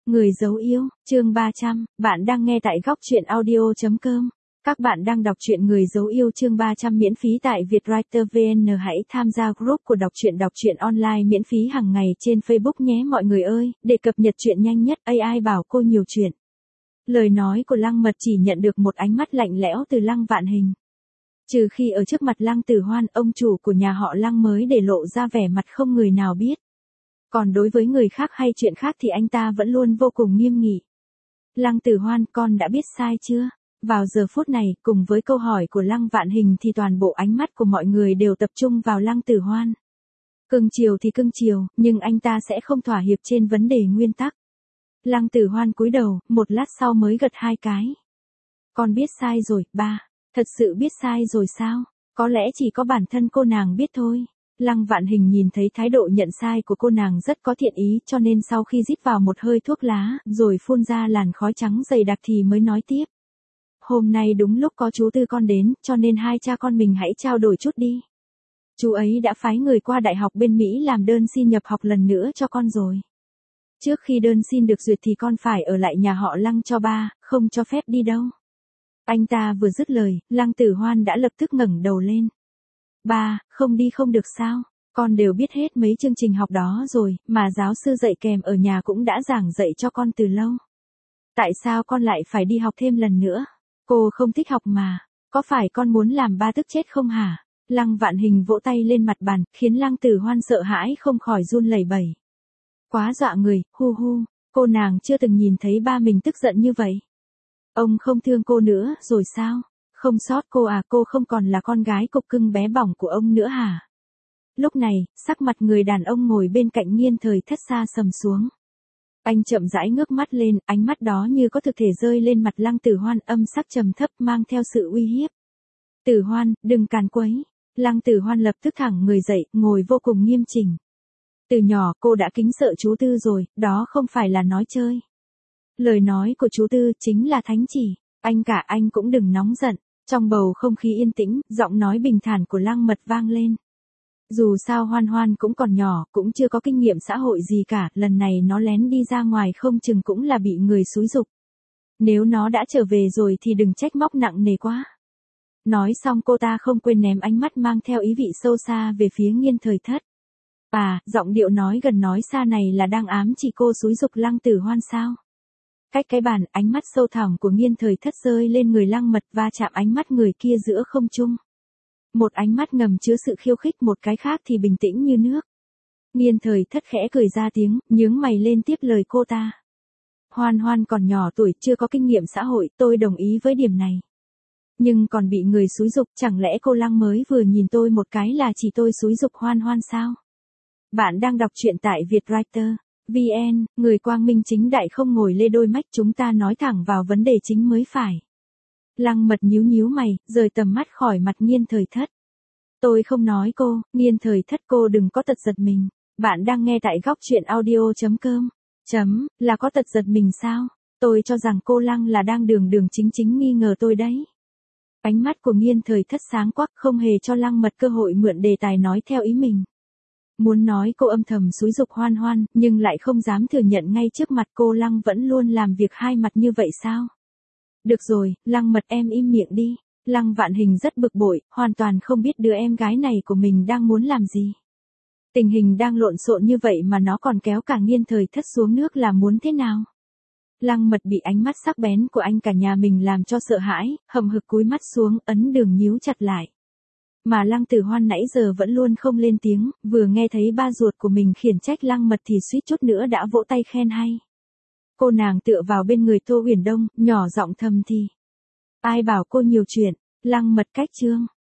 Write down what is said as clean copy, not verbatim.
Người dấu yêu, chương 300, bạn đang nghe tại góc truyện audio.com. Các bạn đang đọc truyện Người dấu yêu chương 300 miễn phí tại Vietwriter VN. Hãy tham gia group của đọc truyện online miễn phí hàng ngày trên Facebook nhé mọi người ơi, để cập nhật truyện nhanh nhất. AI bảo cô nhiều chuyện. Lời nói của Lăng Mật chỉ nhận được một ánh mắt lạnh lẽo từ Lăng Vạn Hình. Trừ khi ở trước mặt Lăng Tử Hoan, ông chủ của nhà họ Lăng mới để lộ ra vẻ mặt không người nào biết. Còn đối với người khác hay chuyện khác thì anh ta vẫn luôn vô cùng nghiêm nghị. Lăng Tử Hoan, con đã biết sai chưa? Vào giờ phút này, cùng với câu hỏi của Lăng Vạn Hình thì toàn bộ ánh mắt của mọi người đều tập trung vào Lăng Tử Hoan. Cưng chiều thì cưng chiều, nhưng anh ta sẽ không thỏa hiệp trên vấn đề nguyên tắc. Lăng Tử Hoan cúi đầu, một lát sau mới gật hai cái. Con biết sai rồi, ba. Thật sự biết sai rồi sao? Có lẽ chỉ có bản thân cô nàng biết thôi. Lăng Vạn Hình nhìn thấy thái độ nhận sai của cô nàng rất có thiện ý, cho nên sau khi rít vào một hơi thuốc lá, rồi phun ra làn khói trắng dày đặc thì mới nói tiếp. Hôm nay đúng lúc có chú Tư con đến, cho nên hai cha con mình hãy trao đổi chút đi. Chú ấy đã phái người qua đại học bên Mỹ làm đơn xin nhập học lần nữa cho con rồi. Trước khi đơn xin được duyệt thì con phải ở lại nhà họ Lăng cho ba, không cho phép đi đâu. Anh ta vừa dứt lời, Lăng Tử Hoan đã lập tức ngẩng đầu lên. Ba, không đi không được sao? Con đều biết hết mấy chương trình học đó rồi, mà giáo sư dạy kèm ở nhà cũng đã giảng dạy cho con từ lâu. Tại sao con lại phải đi học thêm lần nữa? Cô không thích học mà. Có phải con muốn làm ba tức chết không hả? Lăng Vạn Hình vỗ tay lên mặt bàn, khiến Lăng Tử Hoan sợ hãi không khỏi run lẩy bẩy. Quá dọa người, hu hu, cô nàng chưa từng nhìn thấy ba mình tức giận như vậy. Ông không thương cô nữa, rồi sao? Không sót cô à, cô không còn là con gái cục cưng bé bỏng của ông nữa hả? Lúc này, sắc mặt người đàn ông ngồi bên cạnh Nghiên Thời Thất sa sầm xuống. Anh chậm rãi ngước mắt lên, ánh mắt đó như có thực thể rơi lên mặt Lăng Tử Hoan, âm sắc trầm thấp mang theo sự uy hiếp. Tử Hoan, đừng càn quấy. Lăng Tử Hoan lập tức thẳng người dậy, ngồi vô cùng nghiêm chỉnh. Từ nhỏ cô đã kính sợ chú Tư rồi, đó không phải là nói chơi. Lời nói của chú Tư chính là thánh chỉ, anh cũng đừng nóng giận. Trong bầu không khí yên tĩnh, giọng nói bình thản của Lăng Mật vang lên. Dù sao Hoan Hoan cũng còn nhỏ, cũng chưa có kinh nghiệm xã hội gì cả, lần này nó lén đi ra ngoài không chừng cũng là bị người xúi giục. Nếu nó đã trở về rồi thì đừng trách móc nặng nề quá. Nói xong cô ta không quên ném ánh mắt mang theo ý vị sâu xa về phía Nghiên Thời Thất. Giọng điệu nói gần nói xa này là đang ám chỉ cô xúi giục Lăng Tử Hoan sao? Cách cái bàn, ánh mắt sâu thẳm của Nghiên Thời Thất rơi lên người Lăng Mật và chạm ánh mắt người kia giữa không trung. Một ánh mắt ngầm chứa sự khiêu khích, một cái khác thì bình tĩnh như nước. Nghiên Thời Thất khẽ cười ra tiếng, nhướng mày lên tiếp lời cô ta. Hoan Hoan còn nhỏ tuổi, chưa có kinh nghiệm xã hội, tôi đồng ý với điểm này. Nhưng còn bị người xúi giục, chẳng lẽ cô Lăng mới vừa nhìn tôi một cái là chỉ tôi xúi giục Hoan Hoan sao? Bạn đang đọc truyện tại Vietwriter VN, người quang minh chính đại không ngồi lê đôi mách, chúng ta nói thẳng vào vấn đề chính mới phải. Lăng Mật nhíu mày, rời tầm mắt khỏi mặt Nghiên Thời Thất. Tôi không nói cô, Nghiên Thời Thất, cô đừng có tật giật mình. Bạn đang nghe tại góc truyện audio.com. Là có tật giật mình sao? Tôi cho rằng cô Lăng là đang đường chính nghi ngờ tôi đấy. Ánh mắt của Nghiên Thời Thất sáng quắc, không hề cho Lăng Mật cơ hội mượn đề tài nói theo ý mình. Muốn nói cô âm thầm xúi giục Hoan Hoan, nhưng lại không dám thừa nhận ngay trước mặt cô Lăng vẫn luôn làm việc hai mặt như vậy sao? Được rồi, Lăng Mật em im miệng đi. Lăng Vạn Hình rất bực bội, hoàn toàn không biết đứa em gái này của mình đang muốn làm gì. Tình hình đang lộn xộn như vậy mà nó còn kéo cả Nghiên Thời Thất xuống nước là muốn thế nào? Lăng Mật bị ánh mắt sắc bén của anh cả nhà mình làm cho sợ hãi, hậm hực cúi mắt xuống, ấn đường nhíu chặt lại. Mà Lăng Tử Hoan nãy giờ vẫn luôn không lên tiếng, vừa nghe thấy ba ruột của mình khiển trách Lăng Mật thì suýt chút nữa đã vỗ tay khen hay. Cô nàng tựa vào bên người Tô Huyền Đông, nhỏ giọng thầm thì. Ai bảo cô nhiều chuyện? Lăng Mật cách chương.